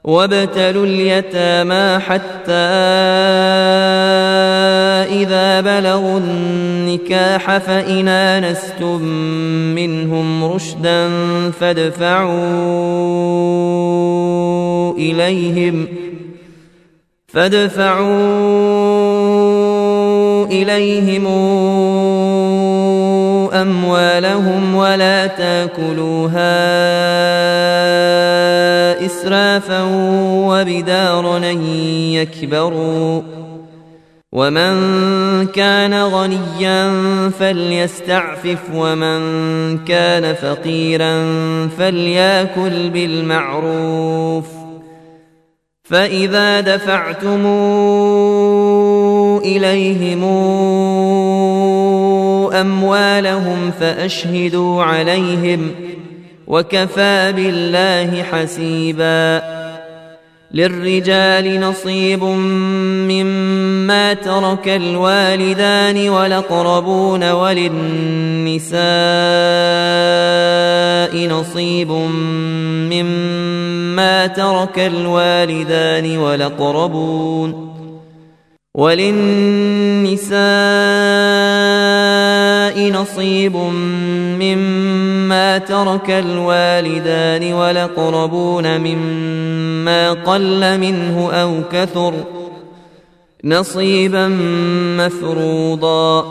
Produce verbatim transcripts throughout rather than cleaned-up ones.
وابتلوا اليتامى حتى إذا بلغوا النكاح فإن آنستم منهم رشدا فادفعوا إليهم فادفعوا إليهم أموالهم ولا تاكلوها إسرافا وبدارا أن يكبروا ومن كان غنيا فليستعفف ومن كان فقيرا فليأكل بالمعروف فإذا دفعتم إليهم أموالهم فأشهدوا عليهم وكفى بالله حسيبا للرجال نصيب مما ترك الوالدان والأقربون وللنساء نصيب مما ترك الوالدان والأقربون وللنساء نصيب مما ترك الوالدان والأقربون مما قل منه أو كثر نصيبا مفروضا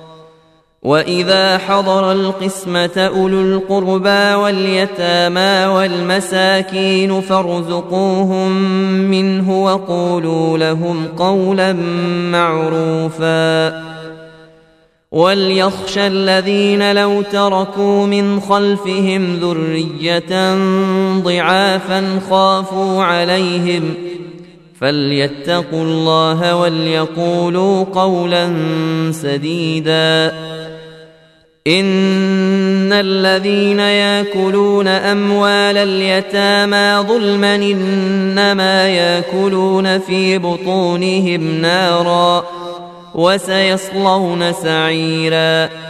وإذا حضر القسمة أولو القربى واليتامى والمساكين فارزقوهم منه وقولوا لهم قولا معروفا وليخشى الذين لو تركوا من خلفهم ذرية ضعافا خافوا عليهم فليتقوا الله وليقولوا قولا سديدا إن الذين يأكلون أموال اليتامى ظلما إنما يأكلون في بطونهم نارا وسيصلون سعيرا